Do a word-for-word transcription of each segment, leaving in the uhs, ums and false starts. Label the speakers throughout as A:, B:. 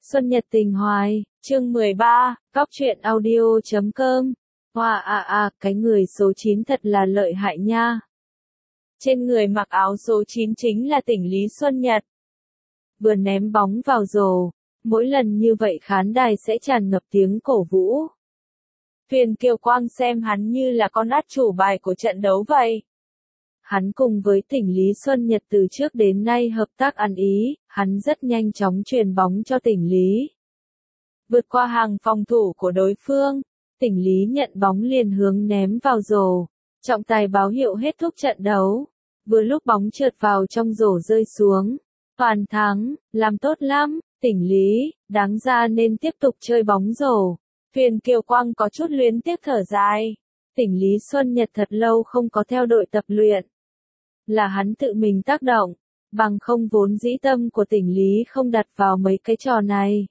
A: Xuân Nhật Tình Hoài, chương mười ba, góc truyện audio chấm com. Hoa à à, cái người số chín thật là lợi hại nha. Trên người mặc áo số chín chính là Tỉnh Lý Xuân Nhật. Vừa ném bóng vào rổ, mỗi lần như vậy khán đài sẽ tràn ngập tiếng cổ vũ. Thuyền Kiều Quang xem hắn như là con át chủ bài của trận đấu vậy. Hắn cùng với Tỉnh Lý Xuân Nhật từ trước đến nay hợp tác ăn ý, hắn rất nhanh chóng truyền bóng cho Tỉnh Lý. Vượt qua hàng phòng thủ của đối phương, Tỉnh Lý nhận bóng liền hướng ném vào rổ. Trọng tài báo hiệu hết thúc trận đấu. Vừa lúc bóng trượt vào trong rổ rơi xuống. Toàn thắng, làm tốt lắm, Tỉnh Lý, đáng ra nên tiếp tục chơi bóng rổ. Thuyền Kiều Quang có chút luyến tiếc thở dài. Tỉnh Lý Xuân Nhật thật lâu không có theo đội tập luyện. Là hắn tự mình tác động, bằng không vốn dĩ tâm của Tỉnh Lý không đặt vào mấy cái trò này.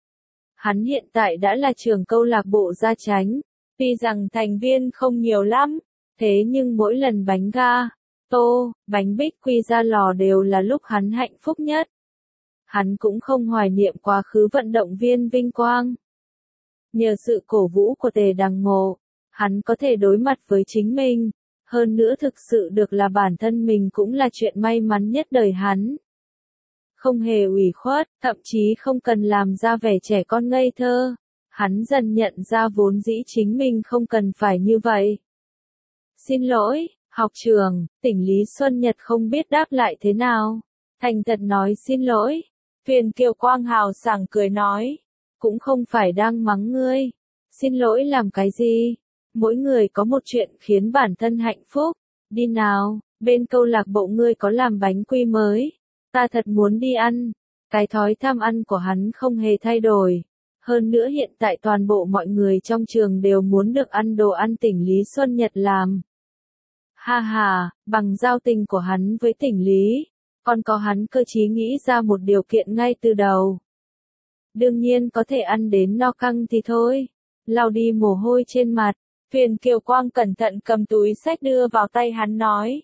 A: Hắn hiện tại đã là trưởng câu lạc bộ Gia Chánh, tuy rằng thành viên không nhiều lắm, thế nhưng mỗi lần bánh ga, tô, bánh bích quy ra lò đều là lúc hắn hạnh phúc nhất. Hắn cũng không hoài niệm quá khứ vận động viên vinh quang. Nhờ sự cổ vũ của Tề Đằng Ngộ, hắn có thể đối mặt với chính mình. Hơn nữa thực sự được là bản thân mình cũng là chuyện may mắn nhất đời hắn. Không hề ủy khuất, thậm chí không cần làm ra vẻ trẻ con ngây thơ. Hắn dần nhận ra vốn dĩ chính mình không cần phải như vậy. Xin lỗi, học trường, Tỉnh Lý Xuân Nhật không biết đáp lại thế nào. Thành thật nói xin lỗi. Thuyền Kiều Quang hào sảng cười nói. Cũng không phải đang mắng ngươi. Xin lỗi làm cái gì? Mỗi người có một chuyện khiến bản thân hạnh phúc. Đi nào, bên câu lạc bộ ngươi có làm bánh quy mới. Ta thật muốn đi ăn. Cái thói tham ăn của hắn không hề thay đổi. Hơn nữa hiện tại toàn bộ mọi người trong trường đều muốn được ăn đồ ăn Tỉnh Lý Xuân Nhật làm. Ha ha, bằng giao tình của hắn với Tỉnh Lý, còn có hắn cơ trí nghĩ ra một điều kiện ngay từ đầu. Đương nhiên có thể ăn đến no căng thì thôi. Lau đi mồ hôi trên mặt. Thuyền Kiều Quang cẩn thận cầm túi xách đưa vào tay hắn nói.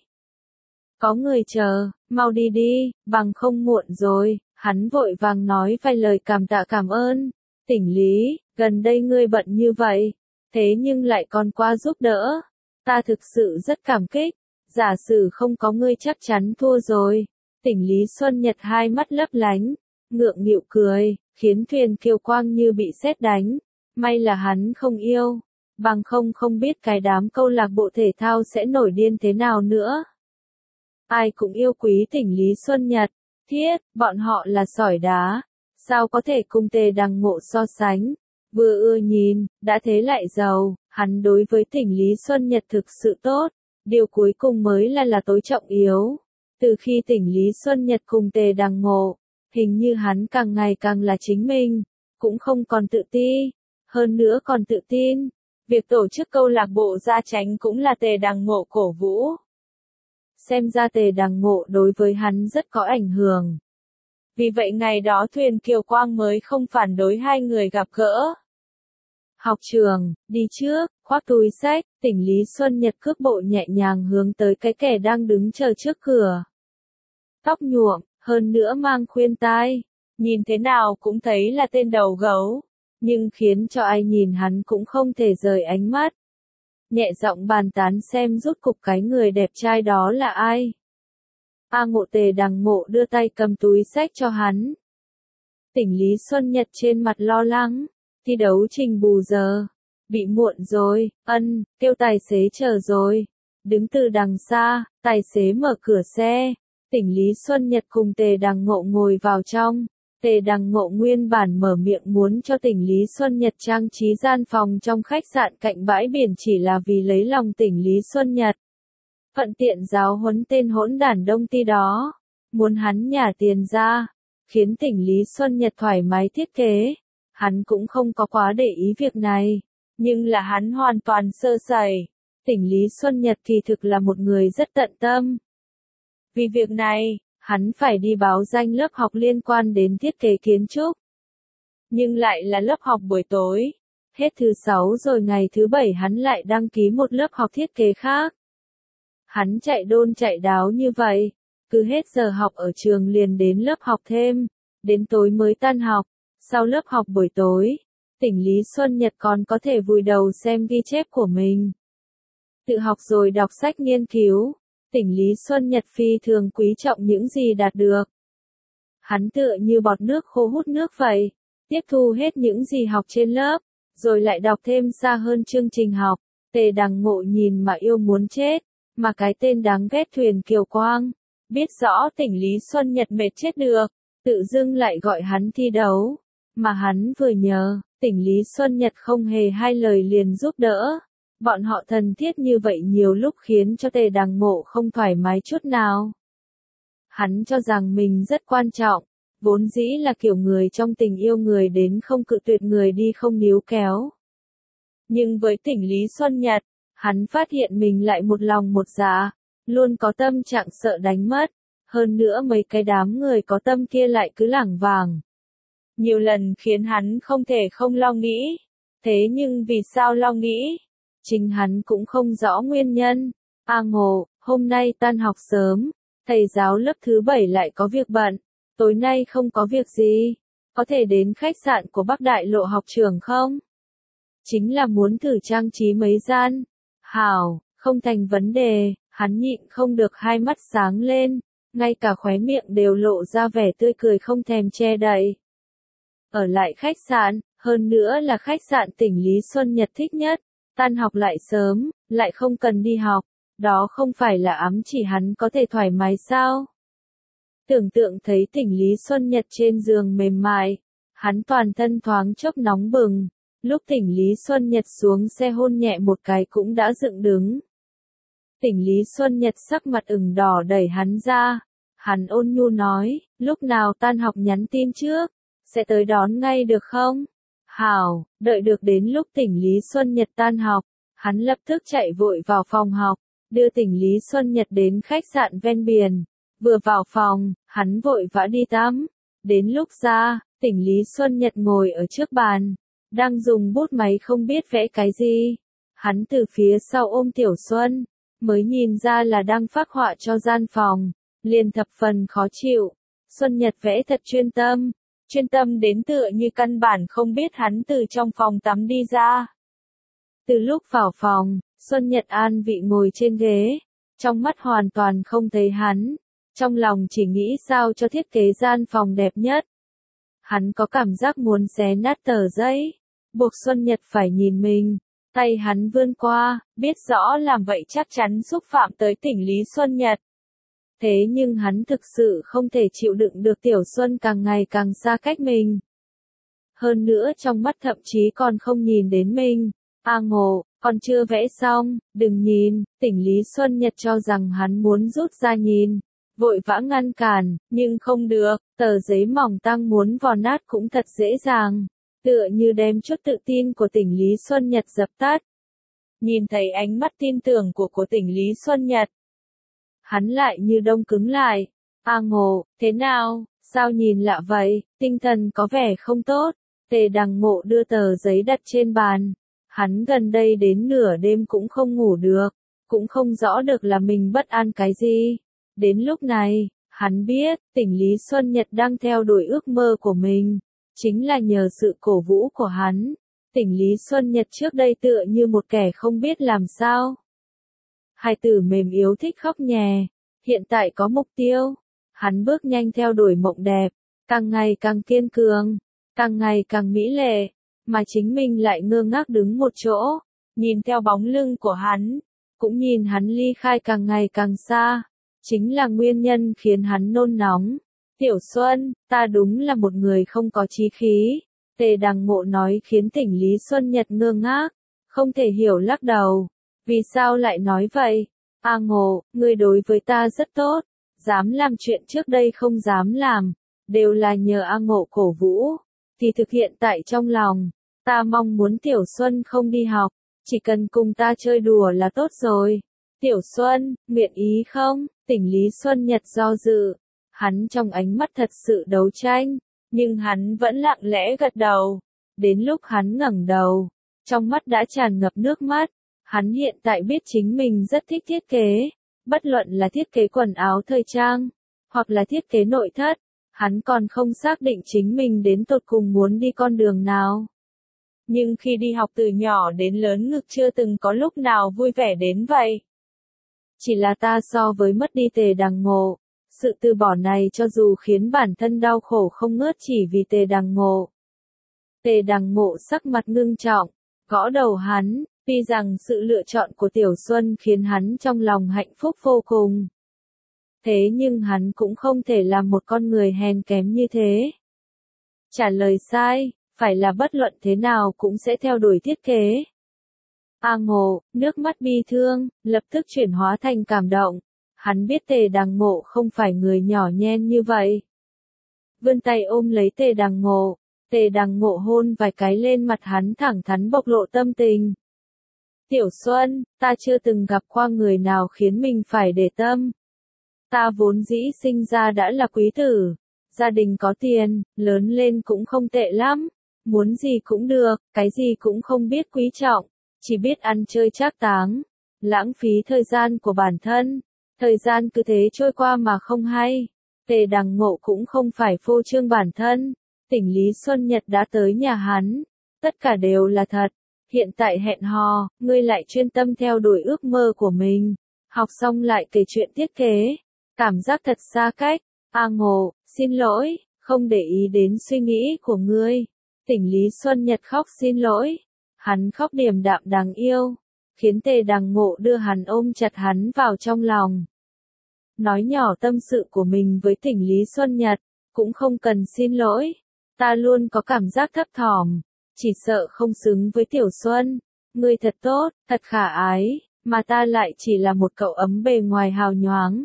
A: Có người chờ, mau đi đi, bằng không muộn rồi. Hắn vội vàng nói vài lời cảm tạ cảm ơn. Tỉnh Lý, gần đây ngươi bận như vậy, thế nhưng lại còn qua giúp đỡ. Ta thực sự rất cảm kích, giả sử không có ngươi chắc chắn thua rồi. Tỉnh Lý Xuân Nhật hai mắt lấp lánh, ngượng nghịu cười, khiến Thuyền Kiều Quang như bị sét đánh. May là hắn không yêu. Bằng không không biết cái đám câu lạc bộ thể thao sẽ nổi điên thế nào nữa. Ai cũng yêu quý Tỉnh Lý Xuân Nhật, thiết, bọn họ là sỏi đá, sao có thể cùng Tề Đằng Ngộ so sánh. Vừa ưa nhìn, đã thế lại giàu, hắn đối với Tỉnh Lý Xuân Nhật thực sự tốt, điều cuối cùng mới là là tối trọng yếu. Từ khi Tỉnh Lý Xuân Nhật cùng Tề Đằng Ngộ, hình như hắn càng ngày càng là chính mình, cũng không còn tự ti, hơn nữa còn tự tin. Việc tổ chức câu lạc bộ Gia Chánh cũng là Tề Đằng Ngộ cổ vũ. Xem ra Tề Đằng Ngộ đối với hắn rất có ảnh hưởng. Vì vậy ngày đó Thuyền Kiều Quang mới không phản đối hai người gặp gỡ. Học trường, đi trước, khoác túi xách, Tỉnh Lý Xuân Nhật cước bộ nhẹ nhàng hướng tới cái kẻ đang đứng chờ trước cửa. Tóc nhuộm, hơn nữa mang khuyên tai, nhìn thế nào cũng thấy là tên đầu gấu. Nhưng khiến cho ai nhìn hắn cũng không thể rời ánh mắt. Nhẹ giọng bàn tán xem rốt cục cái người đẹp trai đó là ai. A Ngộ Tề Đằng Ngộ đưa tay cầm túi xách cho hắn. Tỉnh Lý Xuân Nhật trên mặt lo lắng. Thi đấu trình bù giờ. Bị muộn rồi, ân, kêu tài xế chờ rồi. Đứng từ đằng xa, tài xế mở cửa xe. Tỉnh Lý Xuân Nhật cùng Tề Đằng Ngộ ngồi vào trong. Tề Đằng Ngộ nguyên bản mở miệng muốn cho Tỉnh Lý Xuân Nhật trang trí gian phòng trong khách sạn cạnh bãi biển chỉ là vì lấy lòng Tỉnh Lý Xuân Nhật. Thuận tiện giáo huấn tên hỗn đản Đông Ti đó. Muốn hắn nhả tiền ra. Khiến Tỉnh Lý Xuân Nhật thoải mái thiết kế. Hắn cũng không có quá để ý việc này. Nhưng là hắn hoàn toàn sơ sẩy. Tỉnh Lý Xuân Nhật kỳ thực là một người rất tận tâm. Vì việc này, hắn phải đi báo danh lớp học liên quan đến thiết kế kiến trúc. Nhưng lại là lớp học buổi tối. Hết thứ sáu rồi ngày thứ bảy hắn lại đăng ký một lớp học thiết kế khác. Hắn chạy đôn chạy đáo như vậy. Cứ hết giờ học ở trường liền đến lớp học thêm. Đến tối mới tan học. Sau lớp học buổi tối, Tỉnh Lý Xuân Nhật còn có thể vùi đầu xem ghi chép của mình. Tự học rồi đọc sách nghiên cứu, Tỉnh Lý Xuân Nhật phi thường quý trọng những gì đạt được. Hắn tựa như bọt nước khô hút nước vậy, tiếp thu hết những gì học trên lớp, rồi lại đọc thêm xa hơn chương trình học. Tề Đằng Ngộ nhìn mà yêu muốn chết, mà cái tên đáng ghét Thuyền Kiều Quang, biết rõ Tỉnh Lý Xuân Nhật mệt chết được, tự dưng lại gọi hắn thi đấu, mà hắn vừa nhớ, Tỉnh Lý Xuân Nhật không hề hai lời liền giúp đỡ. Bọn họ thân thiết như vậy nhiều lúc khiến cho Tề Đằng Ngộ không thoải mái chút nào. Hắn cho rằng mình rất quan trọng, vốn dĩ là kiểu người trong tình yêu người đến không cự tuyệt người đi không níu kéo. Nhưng với Tỉnh Lý Xuân Nhật, hắn phát hiện mình lại một lòng một dạ, luôn có tâm trạng sợ đánh mất, hơn nữa mấy cái đám người có tâm kia lại cứ lảng vảng. Nhiều lần khiến hắn không thể không lo nghĩ, thế nhưng vì sao lo nghĩ? Chính hắn cũng không rõ nguyên nhân. A Ngộ, hôm nay tan học sớm, thầy giáo lớp thứ bảy lại có việc bận, tối nay không có việc gì, có thể đến khách sạn của Bắc Đại Lộ học trường không? Chính là muốn thử trang trí mấy gian. Hảo, không thành vấn đề, hắn nhịn không được hai mắt sáng lên, ngay cả khóe miệng đều lộ ra vẻ tươi cười không thèm che đậy. Ở lại khách sạn, hơn nữa là khách sạn Tỉnh Lý Xuân Nhật thích nhất, tan học lại sớm, lại không cần đi học, đó không phải là ám chỉ hắn có thể thoải mái sao? Tưởng tượng thấy Tỉnh Lý Xuân Nhật trên giường mềm mại, hắn toàn thân thoáng chốc nóng bừng, lúc Tỉnh Lý Xuân Nhật xuống xe hôn nhẹ một cái cũng đã dựng đứng. Tỉnh Lý Xuân Nhật sắc mặt ửng đỏ đẩy hắn ra, hắn ôn nhu nói, lúc nào tan học nhắn tin trước, sẽ tới đón ngay được không? Hảo, đợi được đến lúc Tỉnh Lý Xuân Nhật tan học, hắn lập tức chạy vội vào phòng học, đưa Tỉnh Lý Xuân Nhật đến khách sạn ven biển. Vừa vào phòng, hắn vội vã đi tắm. Đến lúc ra, Tỉnh Lý Xuân Nhật ngồi ở trước bàn, đang dùng bút máy không biết vẽ cái gì. Hắn từ phía sau ôm Tiểu Xuân, mới nhìn ra là đang phác họa cho gian phòng, liền thập phần khó chịu. Xuân Nhật vẽ thật chuyên tâm, chuyên tâm đến tựa như căn bản không biết hắn từ trong phòng tắm đi ra. Từ lúc vào phòng, Xuân Nhật an vị ngồi trên ghế, trong mắt hoàn toàn không thấy hắn, trong lòng chỉ nghĩ sao cho thiết kế gian phòng đẹp nhất. Hắn có cảm giác muốn xé nát tờ giấy, buộc Xuân Nhật phải nhìn mình, tay hắn vươn qua, biết rõ làm vậy chắc chắn xúc phạm tới Tỉnh Lý Xuân Nhật. Thế nhưng hắn thực sự không thể chịu đựng được Tiểu Xuân càng ngày càng xa cách mình. Hơn nữa trong mắt thậm chí còn không nhìn đến mình. A Ngộ, còn chưa vẽ xong, đừng nhìn. Tỉnh Lý Xuân Nhật cho rằng hắn muốn rút ra nhìn, vội vã ngăn cản, nhưng không được, tờ giấy mỏng tang muốn vò nát cũng thật dễ dàng, tựa như đem chút tự tin của Tỉnh Lý Xuân Nhật dập tắt. Nhìn thấy ánh mắt tin tưởng của của Tỉnh Lý Xuân Nhật, hắn lại như đông cứng lại. A Ngộ, thế nào, sao nhìn lạ vậy, tinh thần có vẻ không tốt. Tề Đằng Ngộ đưa tờ giấy đặt trên bàn. Hắn gần đây đến nửa đêm cũng không ngủ được, cũng không rõ được là mình bất an cái gì. Đến lúc này, hắn biết, Tỉnh Lý Xuân Nhật đang theo đuổi ước mơ của mình, chính là nhờ sự cổ vũ của hắn. Tỉnh Lý Xuân Nhật trước đây tựa như một kẻ không biết làm sao. Hai tử mềm yếu thích khóc nhè, hiện tại có mục tiêu, hắn bước nhanh theo đuổi mộng đẹp, càng ngày càng kiên cường, càng ngày càng mỹ lệ, mà chính mình lại ngơ ngác đứng một chỗ, nhìn theo bóng lưng của hắn, cũng nhìn hắn ly khai càng ngày càng xa, chính là nguyên nhân khiến hắn nôn nóng. Tiểu Xuân, ta đúng là một người không có chí khí. Tề Đằng Ngộ nói khiến Tỉnh Lý Xuân Nhật ngơ ngác, không thể hiểu lắc đầu. Vì sao lại nói vậy? A Ngộ, ngươi đối với ta rất tốt, dám làm chuyện trước đây không dám làm, đều là nhờ A Ngộ cổ vũ, thì thực hiện tại trong lòng. Ta mong muốn Tiểu Xuân không đi học, chỉ cần cùng ta chơi đùa là tốt rồi. Tiểu Xuân, nguyện ý không? Tỉnh Lý Xuân Nhật do dự, hắn trong ánh mắt thật sự đấu tranh, nhưng hắn vẫn lặng lẽ gật đầu. Đến lúc hắn ngẩng đầu, trong mắt đã tràn ngập nước mắt. Hắn hiện tại biết chính mình rất thích thiết kế, bất luận là thiết kế quần áo thời trang, hoặc là thiết kế nội thất, Hắn còn không xác định chính mình đến tột cùng muốn đi con đường nào. Nhưng khi đi học từ nhỏ đến lớn ngực chưa từng có lúc nào vui vẻ đến vậy. Chỉ là ta so với mất đi Tề Đằng Ngộ, sự từ bỏ này cho dù khiến bản thân đau khổ không ngớt chỉ vì Tề Đằng Ngộ. Tề Đằng Ngộ sắc mặt ngưng trọng, gõ đầu hắn, tuy rằng sự lựa chọn của Tiểu Xuân khiến hắn trong lòng hạnh phúc vô cùng. Thế nhưng hắn cũng không thể làm một con người hèn kém như thế. Trả lời sai, phải là bất luận thế nào cũng sẽ theo đuổi thiết kế. A Ngộ, nước mắt bi thương, lập tức chuyển hóa thành cảm động. Hắn biết Tề Đằng Ngộ không phải người nhỏ nhen như vậy. Vươn tay ôm lấy Tề Đằng Ngộ, Tề Đằng Ngộ hôn vài cái lên mặt hắn thẳng thắn bộc lộ tâm tình. Tiểu Xuân, ta chưa từng gặp qua người nào khiến mình phải để tâm. Ta vốn dĩ sinh ra đã là quý tử, gia đình có tiền, lớn lên cũng không tệ lắm, muốn gì cũng được, cái gì cũng không biết quý trọng, chỉ biết ăn chơi trác táng, lãng phí thời gian của bản thân, thời gian cứ thế trôi qua mà không hay. Tề Đằng Ngộ cũng không phải phô trương bản thân, Tỉnh Lý Xuân Nhật đã tới nhà hắn, tất cả đều là thật. Hiện tại hẹn hò, ngươi lại chuyên tâm theo đuổi ước mơ của mình, học xong lại kể chuyện thiết kế, cảm giác thật xa cách. A Ngộ, xin lỗi, không để ý đến suy nghĩ của ngươi. Tỉnh Lý Xuân Nhật khóc xin lỗi, hắn khóc điềm đạm đáng yêu, khiến Tề Đằng Ngộ đưa hắn ôm chặt hắn vào trong lòng. Nói nhỏ tâm sự của mình với Tỉnh Lý Xuân Nhật, cũng không cần xin lỗi, ta luôn có cảm giác thấp thỏm. Chỉ sợ không xứng với Tiểu Xuân, ngươi thật tốt, thật khả ái, mà ta lại chỉ là một cậu ấm bề ngoài hào nhoáng.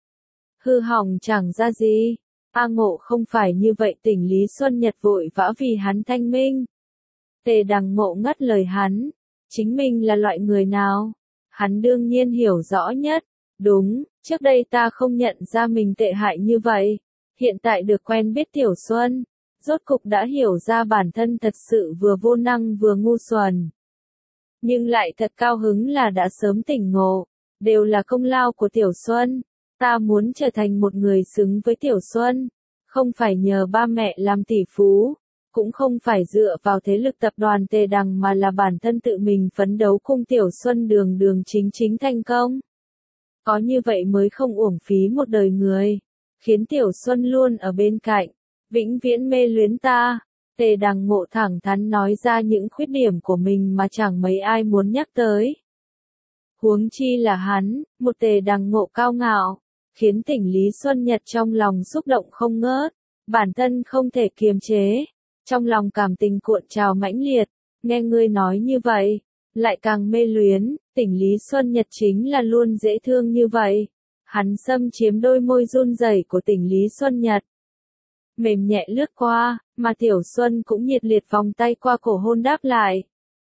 A: Hư hỏng chẳng ra gì, A Ngộ không phải như vậy. Tỉnh Lý Xuân Nhật vội vã vì hắn thanh minh. Tề Đằng Ngộ ngắt lời hắn, chính mình là loại người nào? Hắn đương nhiên hiểu rõ nhất, đúng, trước đây ta không nhận ra mình tệ hại như vậy, hiện tại được quen biết Tiểu Xuân. Rốt cục đã hiểu ra bản thân thật sự vừa vô năng vừa ngu xuẩn. Nhưng lại thật cao hứng là đã sớm tỉnh ngộ, đều là công lao của Tiểu Xuân. Ta muốn trở thành một người xứng với Tiểu Xuân, không phải nhờ ba mẹ làm tỷ phú, cũng không phải dựa vào thế lực tập đoàn Tề Đằng mà là bản thân tự mình phấn đấu cùng Tiểu Xuân đường đường chính chính thành công. Có như vậy mới không uổng phí một đời người, khiến Tiểu Xuân luôn ở bên cạnh. Vĩnh viễn mê luyến ta. Tề Đằng Ngộ thẳng thắn nói ra những khuyết điểm của mình mà chẳng mấy ai muốn nhắc tới. Huống chi là hắn, một Tề Đằng Ngộ cao ngạo, khiến Tỉnh Lý Xuân Nhật trong lòng xúc động không ngớt, bản thân không thể kiềm chế, trong lòng cảm tình cuộn trào mãnh liệt, nghe ngươi nói như vậy, lại càng mê luyến. Tỉnh Lý Xuân Nhật chính là luôn dễ thương như vậy. Hắn xâm chiếm đôi môi run rẩy của Tỉnh Lý Xuân Nhật, mềm nhẹ lướt qua, mà Tiểu Xuân cũng nhiệt liệt vòng tay qua cổ hôn đáp lại.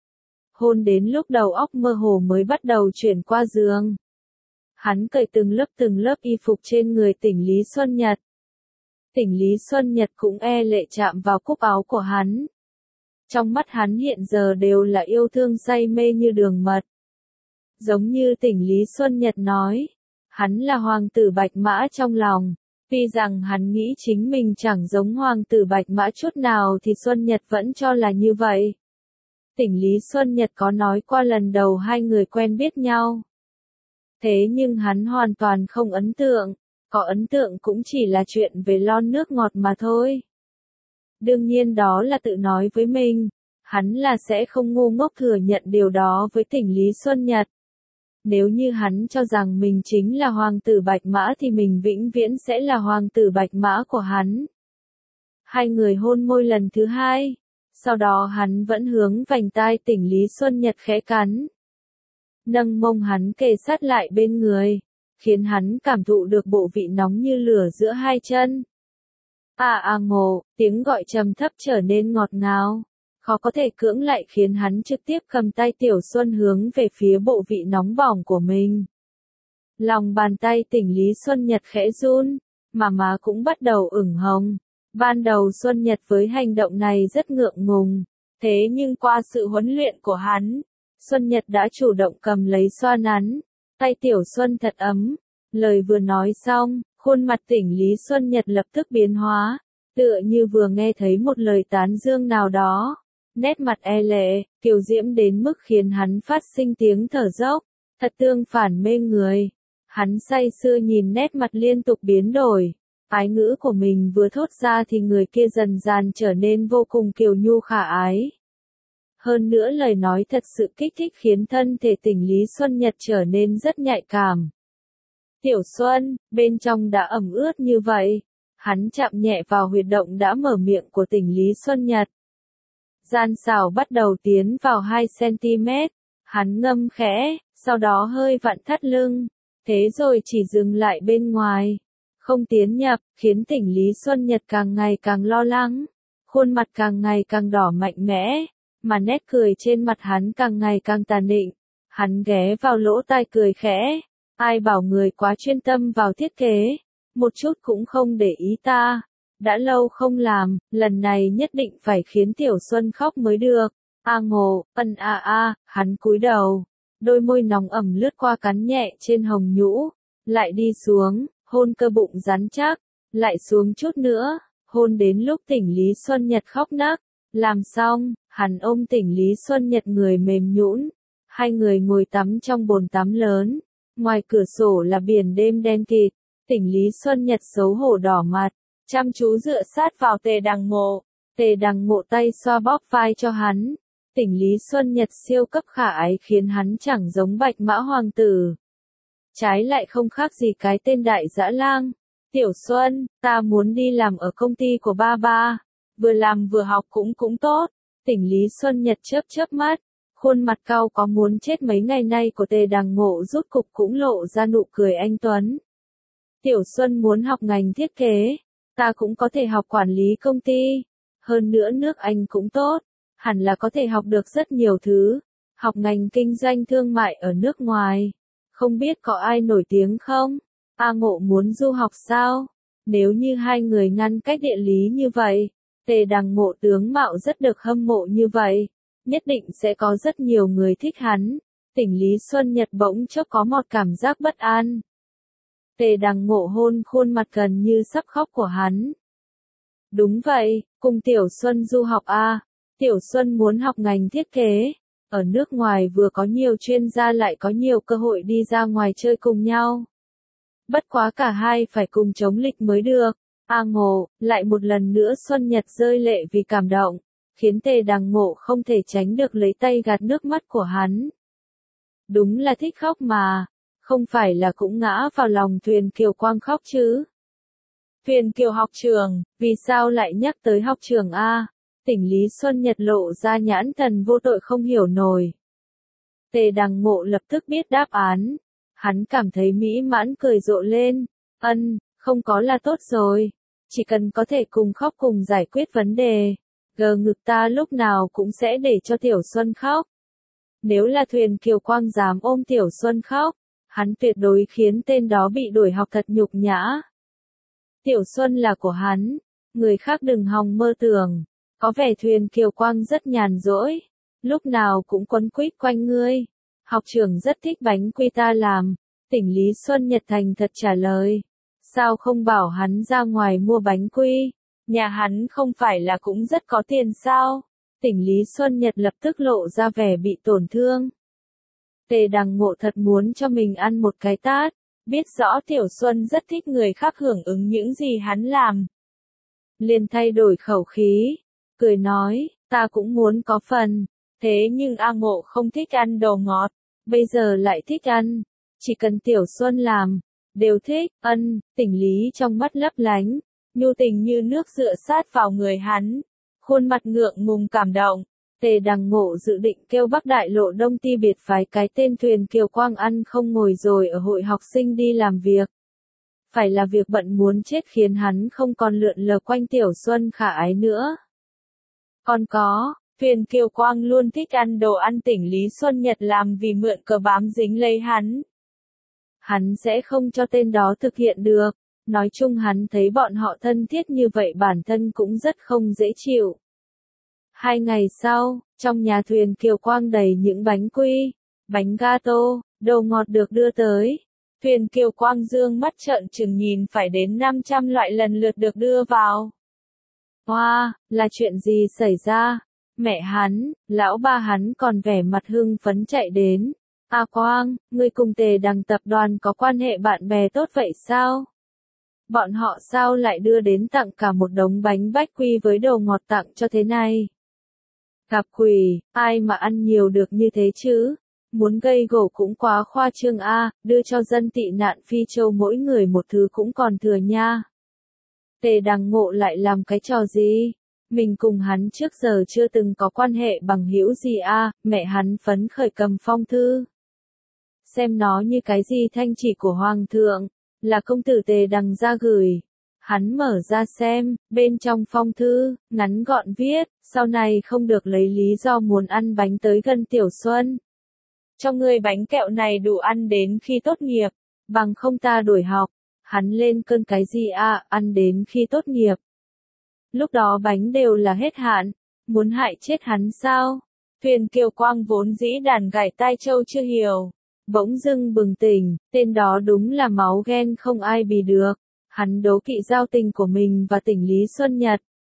A: Hôn đến lúc đầu óc mơ hồ mới bắt đầu chuyển qua giường. Hắn cởi từng lớp từng lớp y phục trên người Tỉnh Lý Xuân Nhật. Tỉnh Lý Xuân Nhật cũng e lệ chạm vào cúc áo của hắn. Trong mắt hắn hiện giờ đều là yêu thương say mê như đường mật. Giống như Tỉnh Lý Xuân Nhật nói, hắn là hoàng tử Bạch Mã trong lòng. Tuy rằng hắn nghĩ chính mình chẳng giống hoàng tử Bạch Mã chút nào thì Xuân Nhật vẫn cho là như vậy. Tỉnh Lý Xuân Nhật có nói qua lần đầu hai người quen biết nhau. Thế nhưng hắn hoàn toàn không ấn tượng, có ấn tượng cũng chỉ là chuyện về lon nước ngọt mà thôi. Đương nhiên đó là tự nói với mình, hắn là sẽ không ngu ngốc thừa nhận điều đó với Tỉnh Lý Xuân Nhật. Nếu như hắn cho rằng mình chính là hoàng tử Bạch Mã thì mình vĩnh viễn sẽ là hoàng tử Bạch Mã của hắn. Hai người hôn môi lần thứ hai, sau đó hắn vẫn hướng vành tai Tỉnh Lý Xuân Nhật khẽ cắn. Nâng mông hắn kề sát lại bên người, khiến hắn cảm thụ được bộ vị nóng như lửa giữa hai chân. À à Ngộ, tiếng gọi trầm thấp trở nên ngọt ngào. Khó có thể cưỡng lại khiến hắn trực tiếp cầm tay Tiểu Xuân hướng về phía bộ vị nóng bỏng của mình. Lòng bàn tay Tỉnh Lý Xuân Nhật khẽ run, mà má cũng bắt đầu ửng hồng. Ban đầu Xuân Nhật với hành động này rất ngượng ngùng, thế nhưng qua sự huấn luyện của hắn, Xuân Nhật đã chủ động cầm lấy xoa nắn, tay Tiểu Xuân thật ấm. Lời vừa nói xong, Khuôn mặt Tỉnh Lý Xuân Nhật lập tức biến hóa, tựa như vừa nghe thấy một lời tán dương nào đó. Nét mặt e lệ, kiều diễm đến mức khiến hắn phát sinh tiếng thở dốc, thật tương phản mê người. Hắn say sưa nhìn nét mặt liên tục biến đổi. Ái ngữ của mình vừa thốt ra thì người kia dần dần trở nên vô cùng kiều nhu khả ái. Hơn nữa lời nói thật sự kích thích khiến thân thể Tỉnh Lý Xuân Nhật trở nên rất nhạy cảm. Tiểu Xuân, bên trong đã ẩm ướt như vậy. Hắn chạm nhẹ vào huyệt động đã mở miệng của Tỉnh Lý Xuân Nhật. Gian xảo bắt đầu tiến vào hai xăng-ti-mét. Hắn ngâm khẽ, sau đó hơi vặn thắt lưng. Thế rồi chỉ dừng lại bên ngoài. Không tiến nhập, khiến Tỉnh Lý Xuân Nhật càng ngày càng lo lắng. Khuôn mặt càng ngày càng đỏ mạnh mẽ. Mà nét cười trên mặt hắn càng ngày càng tàn định. Hắn ghé vào lỗ tai cười khẽ. Ai bảo người quá chuyên tâm vào thiết kế. Một chút cũng không để ý ta. Đã lâu không làm, lần này nhất định phải khiến Tiểu Xuân khóc mới được. A Ngộ, ân a a, hắn cúi đầu. Đôi môi nóng ẩm lướt qua cắn nhẹ trên hồng nhũ. Lại đi xuống, hôn cơ bụng rắn chắc. Lại xuống chút nữa, hôn đến lúc Tỉnh Lý Xuân Nhật khóc nấc. Làm xong, hắn ôm Tỉnh Lý Xuân Nhật người mềm nhũn. Hai người ngồi tắm trong bồn tắm lớn. Ngoài cửa sổ là biển đêm đen kịt. Tỉnh Lý Xuân Nhật xấu hổ đỏ mặt, chăm chú dựa sát vào Tề Đằng Ngộ. Tề Đằng Ngộ tay xoa bóp vai cho hắn. Tỉnh Lý Xuân Nhật siêu cấp khả ái khiến hắn chẳng giống Bạch Mã Hoàng tử. Trái lại không khác gì cái tên đại dã lang. Tiểu Xuân, ta muốn đi làm ở công ty của ba ba. Vừa làm vừa học cũng cũng tốt. Tỉnh Lý Xuân Nhật chớp chớp mắt. Khuôn mặt cau có muốn chết mấy ngày nay của Tề Đằng Ngộ rút cục cũng lộ ra nụ cười anh tuấn. Tiểu Xuân muốn học ngành thiết kế, ta cũng có thể học quản lý công ty. Hơn nữa nước Anh cũng tốt, hẳn là có thể học được rất nhiều thứ. Học ngành kinh doanh thương mại ở nước ngoài. Không biết có ai nổi tiếng không? A Ngộ muốn du học sao? Nếu như hai người ngăn cách địa lý như vậy, Tề Đằng Ngộ tướng mạo rất được hâm mộ như vậy, nhất định sẽ có rất nhiều người thích hắn. Tỉnh Lý Xuân Nhật bỗng chốc có một cảm giác bất an. Tề Đằng Ngộ hôn khuôn mặt gần như sắp khóc của hắn. Đúng vậy, cùng Tiểu Xuân du học a. Tiểu Xuân muốn học ngành thiết kế. Ở nước ngoài vừa có nhiều chuyên gia lại có nhiều cơ hội đi ra ngoài chơi cùng nhau. Bất quá cả hai phải cùng chống lịch mới được. A Ngộ, lại một lần nữa Xuân Nhật rơi lệ vì cảm động, khiến Tề Đằng Ngộ không thể tránh được lấy tay gạt nước mắt của hắn. Đúng là thích khóc mà. Không phải là cũng ngã vào lòng Thuyền Kiều Quang khóc chứ? Thuyền Kiều học trường, vì sao lại nhắc tới học trường a? Tỉnh Lý Xuân Nhật lộ ra nhãn thần vô tội không hiểu nổi. Tề Đằng Ngộ lập tức biết đáp án. Hắn cảm thấy mỹ mãn cười rộ lên. Ân, không có là tốt rồi. Chỉ cần có thể cùng khóc cùng giải quyết vấn đề. Gờ ngực ta lúc nào cũng sẽ để cho Tiểu Xuân khóc. Nếu là Thuyền Kiều Quang dám ôm Tiểu Xuân khóc, hắn tuyệt đối khiến tên đó bị đuổi học thật nhục nhã. Tiểu Xuân là của hắn, người khác đừng hòng mơ tưởng. Có vẻ Thuyền Kiều Quang rất nhàn rỗi, lúc nào cũng quấn quýt quanh ngươi. Học trưởng rất thích bánh quy ta làm. Tỉnh Lý Xuân Nhật thành thật trả lời. Sao không bảo hắn ra ngoài mua bánh quy? Nhà hắn không phải là cũng rất có tiền sao? Tỉnh Lý Xuân Nhật lập tức lộ ra vẻ bị tổn thương. Tề Đằng Ngộ thật muốn cho mình ăn một cái tát, biết rõ Tiểu Xuân rất thích người khác hưởng ứng những gì hắn làm. Liền thay đổi khẩu khí, cười nói, ta cũng muốn có phần, thế nhưng A Ngộ không thích ăn đồ ngọt, bây giờ lại thích ăn, chỉ cần Tiểu Xuân làm, đều thích, ân, Tỉnh Lý trong mắt lấp lánh, nhu tình như nước dựa sát vào người hắn, khuôn mặt ngượng ngùng cảm động. Tề Đằng Ngộ dự định kêu Bắc Đại Lộ Đông Ti biệt phái cái tên Thuyền Kiều Quang ăn không ngồi rồi ở hội học sinh đi làm việc. Phải là việc bận muốn chết khiến hắn không còn lượn lờ quanh Tiểu Xuân khả ái nữa. Còn có, Thuyền Kiều Quang luôn thích ăn đồ ăn Tỉnh Lý Xuân Nhật làm vì mượn cờ bám dính lấy hắn. Hắn sẽ không cho tên đó thực hiện được. Nói chung hắn thấy bọn họ thân thiết như vậy bản thân cũng rất không dễ chịu. Hai ngày sau, trong nhà Thuyền Kiều Quang đầy những bánh quy, bánh gato, đồ ngọt được đưa tới. Thuyền Kiều Quang dương mắt trợn trừng nhìn phải đến năm trăm loại lần lượt được đưa vào. Hoa, wow, là chuyện gì xảy ra? Mẹ hắn, lão ba hắn còn vẻ mặt hưng phấn chạy đến. A Quang, ngươi cùng Tề Đằng tập đoàn có quan hệ bạn bè tốt vậy sao? Bọn họ sao lại đưa đến tặng cả một đống bánh bách quy với đồ ngọt tặng cho thế này? Gặp quỷ, ai mà ăn nhiều được như thế chứ? Muốn gây gổ cũng quá khoa trương a, đưa cho dân tị nạn Phi Châu mỗi người một thứ cũng còn thừa nha. Tề Đằng ngộ lại làm cái trò gì? Mình cùng hắn trước giờ chưa từng có quan hệ bằng hữu gì a, mẹ hắn phấn khởi cầm phong thư. Xem nó như cái gì thanh chỉ của Hoàng thượng, là công tử Tề Đằng ra gửi. Hắn mở ra xem, bên trong phong thư, ngắn gọn viết, sau này không được lấy lý do muốn ăn bánh tới gần Tiểu Xuân. Cho ngươi bánh kẹo này đủ ăn đến khi tốt nghiệp, bằng không ta đuổi học. Hắn lên cơn cái gì à, ăn đến khi tốt nghiệp. Lúc đó bánh đều là hết hạn, muốn hại chết hắn sao? Thuyền Kiều Quang vốn dĩ đàn gảy tai châu chưa hiểu. Bỗng dưng bừng tỉnh, tên đó đúng là máu ghen không ai bì được. Hắn đố kỵ giao tình của mình và tỉnh Lý Xuân Nhật.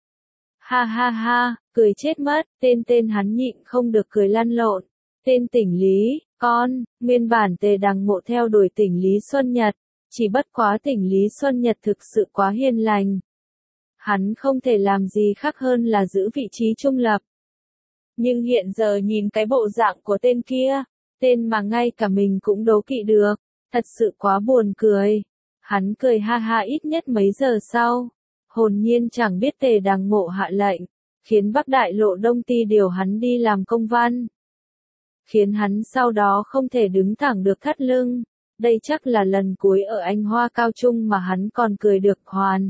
A: Ha ha ha, cười chết mất, tên tên hắn nhịn không được cười lăn lộn. Tên tỉnh Lý, con, nguyên bản Tề Đằng ngộ theo đuổi tỉnh Lý Xuân Nhật. Chỉ bất quá tỉnh Lý Xuân Nhật thực sự quá hiền lành. Hắn không thể làm gì khác hơn là giữ vị trí trung lập. Nhưng hiện giờ nhìn cái bộ dạng của tên kia, tên mà ngay cả mình cũng đố kỵ được, thật sự quá buồn cười. Hắn cười ha ha ít nhất mấy giờ sau, hồn nhiên chẳng biết Tề Đằng ngộ hạ lệnh, khiến Bắc Đại Lộ Đông Ti điều hắn đi làm công văn. Khiến hắn sau đó không thể đứng thẳng được thắt lưng. Đây chắc là lần cuối ở Anh Hoa Cao Trung mà hắn còn cười được hoàn.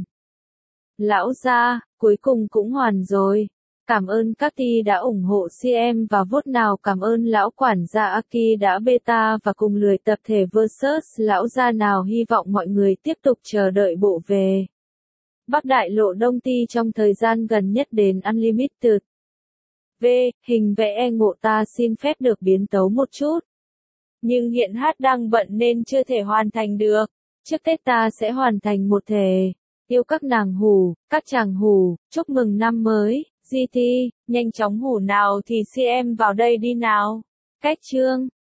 A: Lão gia, cuối cùng cũng hoàn rồi. Cảm ơn các ty đã ủng hộ xê em và vote nào, cảm ơn lão quản gia Aki đã beta và cùng lười tập thể versus lão gia nào, hy vọng mọi người tiếp tục chờ đợi bộ về Bắc Đại Lộ Đông Ti trong thời gian gần nhất đến Unlimited. V. Hình vẽ ngộ ta xin phép được biến tấu một chút. Nhưng hiện hát đang bận nên chưa thể hoàn thành được. Trước Tết ta sẽ hoàn thành một thể. Yêu các nàng hù, các chàng hù, chúc mừng năm mới, giê tê, nhanh chóng hù nào thì xê em vào đây đi nào. Cách chương